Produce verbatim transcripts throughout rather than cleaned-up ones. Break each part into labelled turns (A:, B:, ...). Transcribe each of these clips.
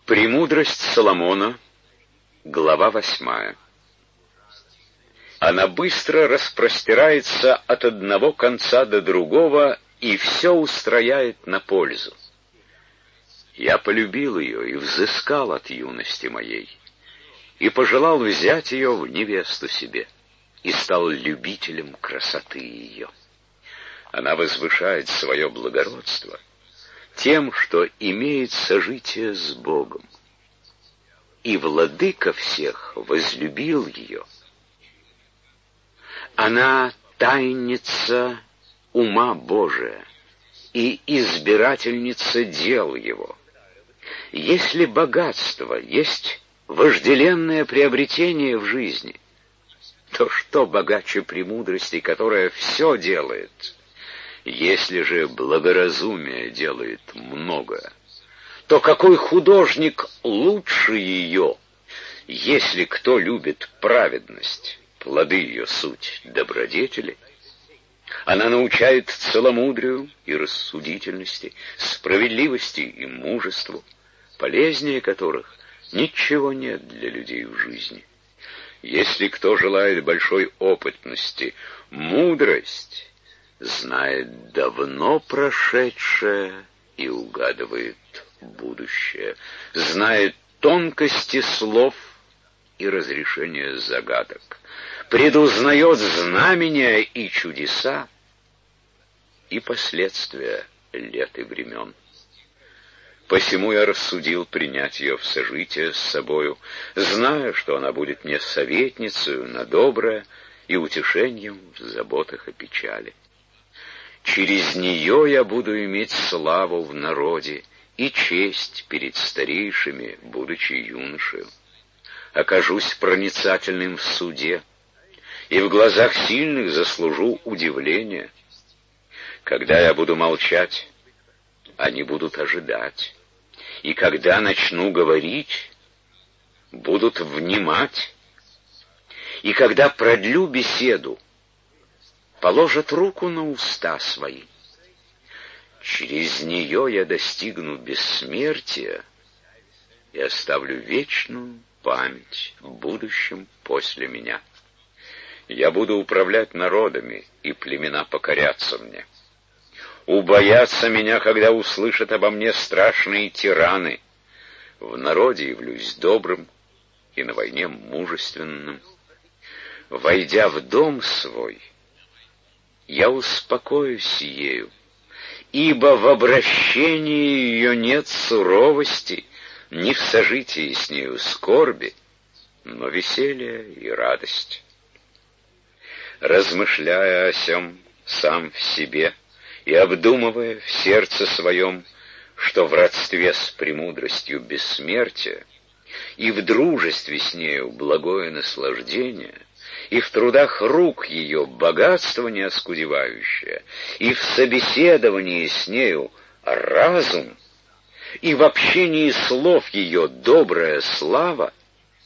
A: Премудрость Соломона, глава восьмая. Она быстро распростирается от одного конца до другого и все устрояет на пользу. Я полюбил ее и взыскал от юности моей, и пожелал взять ее в невесту себе, и стал любителем красоты ее. Она возвышает свое благородство тем, что имеет сожитие с Богом. И владыка всех возлюбил ее. Она тайница ума Божия и избирательница дел его. Если богатство есть вожделенное приобретение в жизни, то что богаче премудрости, которая все делает? Если же благоразумие делает много, то какой художник лучше ее? Если кто любит праведность, плоды ее суть добродетели. Она научает целомудрию и рассудительности, справедливости и мужеству, полезнее которых ничего нет для людей в жизни. Если кто желает большой опытности, мудрость знает давно прошедшее и угадывает будущее, знает тонкости слов и разрешение загадок, предузнает знамения и чудеса и последствия лет и времен. Посему я рассудил принять ее в сожитие с собою, зная, что она будет мне советницею на доброе и утешением в заботах и печали. Через нее я буду иметь славу в народе и честь перед старейшими, будучи юношею. Окажусь проницательным в суде, и в глазах сильных заслужу удивление. Когда я буду молчать, они будут ожидать, и когда начну говорить, будут внимать, и когда продлю беседу, положат руку на уста свои. Через нее я достигну бессмертия и оставлю вечную память в будущем после меня. Я буду управлять народами, и племена покорятся мне. Убоятся меня, когда услышат обо мне страшные тираны. В народе явлюсь добрым и на войне мужественным. Войдя в дом свой, я успокоюсь ею, ибо в обращении ее нет суровости, ни в сожитии с нею скорби, но веселье и радость. Размышляя о сем сам в себе и обдумывая в сердце своем, что в родстве с премудростью бессмертия и в дружестве с нею благое наслаждение, и в трудах рук ее богатство неоскудевающее, и в собеседовании с нею разум, и в общении слов ее добрая слава,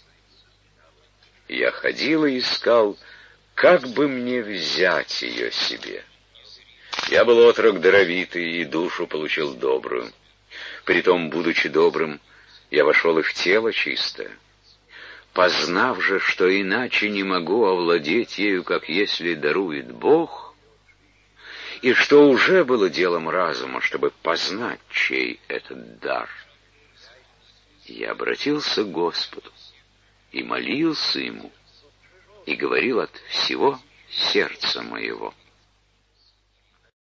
A: я ходил и искал, как бы мне взять ее себе. Я был отрок даровитый, и душу получил добрую. Притом, будучи добрым, я вошел и в тело чистое. Познав же, что иначе не могу овладеть ею, как если дарует Бог, и что уже было делом разума, чтобы познать, чей этот дар, я обратился к Господу и молился Ему, и говорил от всего сердца моего.